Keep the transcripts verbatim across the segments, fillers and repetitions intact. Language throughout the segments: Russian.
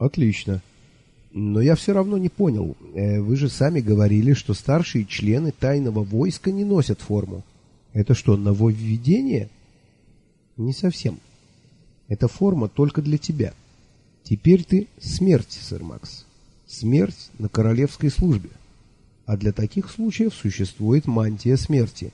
Отлично. Но я все равно не понял. Вы же сами говорили, что старшие члены тайного войска не носят форму. Это что, нововведение? Не совсем. Эта форма только для тебя. Теперь ты смерть, сэр Макс. Смерть на королевской службе. А для таких случаев существует мантия смерти.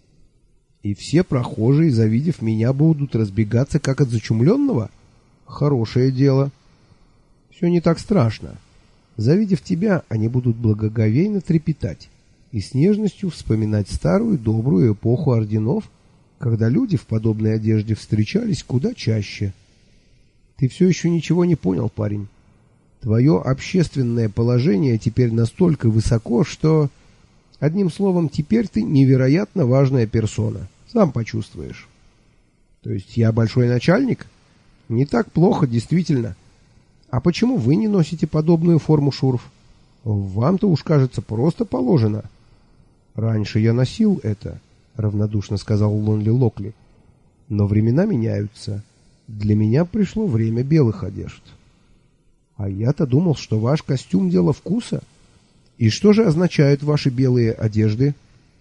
И все прохожие, завидев меня, будут разбегаться как от зачумленного? Хорошее дело. Все не так страшно. Завидев тебя, они будут благоговейно трепетать и с нежностью вспоминать старую добрую эпоху орденов, когда люди в подобной одежде встречались куда чаще. Ты все еще ничего не понял, парень. Твое общественное положение теперь настолько высоко, что... Одним словом, теперь ты невероятно важная персона. Сам почувствуешь. То есть я большой начальник? Не так плохо, действительно. А почему вы не носите подобную форму, Шурф? Вам-то уж, кажется, просто положено. Раньше я носил это, равнодушно сказал Лонли Локли. Но времена меняются. Для меня пришло время белых одежд. А я-то думал, что ваш костюм дело вкуса. И что же означают ваши белые одежды?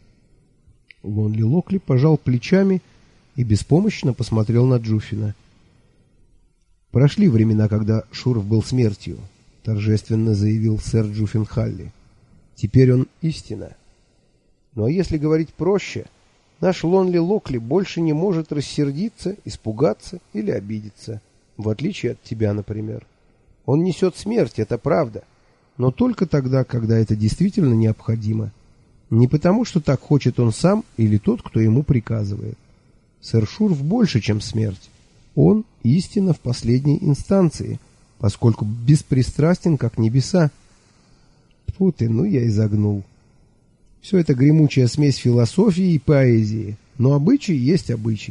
Лонли Локли пожал плечами и беспомощно посмотрел на Джуффина. Прошли времена, когда Шурф был смертью, торжественно заявил сэр Джуффин Халли. Теперь он истина. Но если говорить проще, наш Лонли Локли больше не может рассердиться, испугаться или обидеться, в отличие от тебя, например. Он несет смерть, это правда, но только тогда, когда это действительно необходимо. Не потому, что так хочет он сам или тот, кто ему приказывает. Сэр Шурф больше, чем смерть. Он истина в последней инстанции, поскольку беспристрастен, как небеса. Тьфу ты, ну я и загнул. Все это гремучая смесь философии и поэзии, но обычай есть обычай.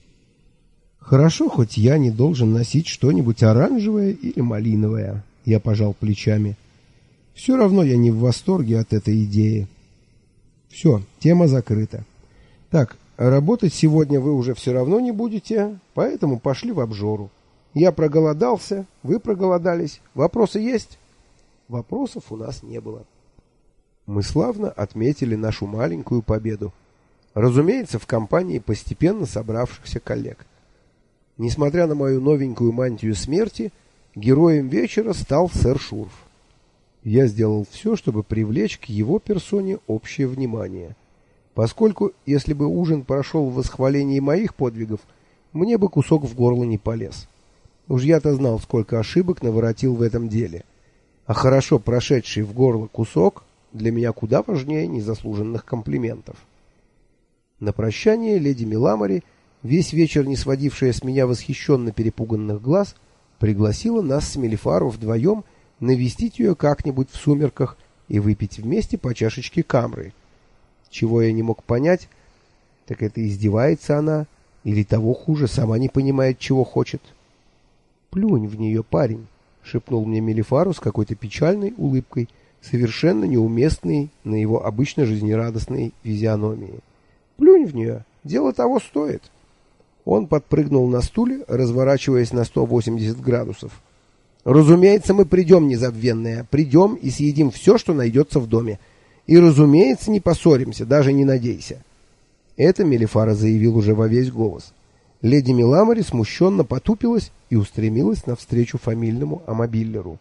Хорошо, хоть я не должен носить что-нибудь оранжевое или малиновое. Я пожал плечами. Все равно я не в восторге от этой идеи. Все, тема закрыта. Так, работать сегодня вы уже все равно не будете, поэтому пошли в обжору. Я проголодался, вы проголодались. Вопросы есть? Вопросов у нас не было. Мы славно отметили нашу маленькую победу. Разумеется, в компании постепенно собравшихся коллег. Несмотря на мою новенькую мантию смерти, героем вечера стал сэр Шурф. Я сделал все, чтобы привлечь к его персоне общее внимание. Поскольку, если бы ужин прошел в восхвалении моих подвигов, мне бы кусок в горло не полез. Уж я-то знал, сколько ошибок наворотил в этом деле. А хорошо прошедший в горло кусок для меня куда важнее незаслуженных комплиментов. На прощание леди Миламори, весь вечер не сводившая с меня восхищенно перепуганных глаз, пригласила нас с Мелифару вдвоем навестить ее как-нибудь в сумерках и выпить вместе по чашечке камры. Чего я не мог понять, так это издевается она или того хуже, сама не понимает, чего хочет. «Плюнь в нее, парень», — шепнул мне Мелифару с какой-то печальной улыбкой, совершенно неуместной на его обычно жизнерадостной физиономии. «Плюнь в нее, дело того стоит». Он подпрыгнул на стуле, разворачиваясь на сто восемьдесят градусов. «Разумеется, мы придем, незабвенная, придем и съедим все, что найдется в доме. И, разумеется, не поссоримся, даже не надейся». Это Мелифара заявил уже во весь голос. Леди Миламори смущенно потупилась и устремилась навстречу фамильному амобиллеру.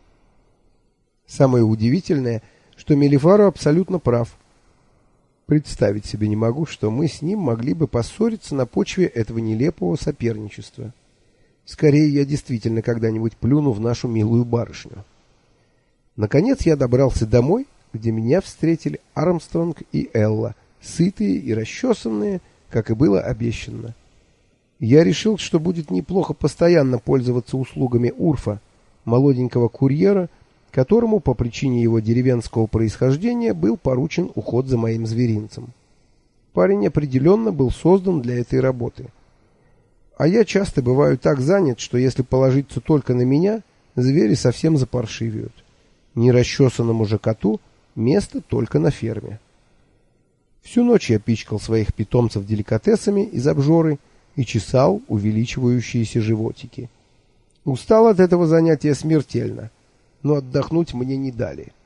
Самое удивительное, что Мелифара абсолютно прав. Представить себе не могу, что мы с ним могли бы поссориться на почве этого нелепого соперничества. Скорее, я действительно когда-нибудь плюну в нашу милую барышню. Наконец я добрался домой, где меня встретили Армстронг и Элла, сытые и расчесанные, как и было обещано. Я решил, что будет неплохо постоянно пользоваться услугами Урфа, молоденького курьера, которому по причине его деревенского происхождения был поручен уход за моим зверинцем. Парень определенно был создан для этой работы. А я часто бываю так занят, что если положиться только на меня, звери совсем запаршивеют. Нерасчесанному же коту место только на ферме. Всю ночь я пичкал своих питомцев деликатесами из обжоры и чесал увеличивающиеся животики. Устал от этого занятия смертельно, но отдохнуть мне не дали.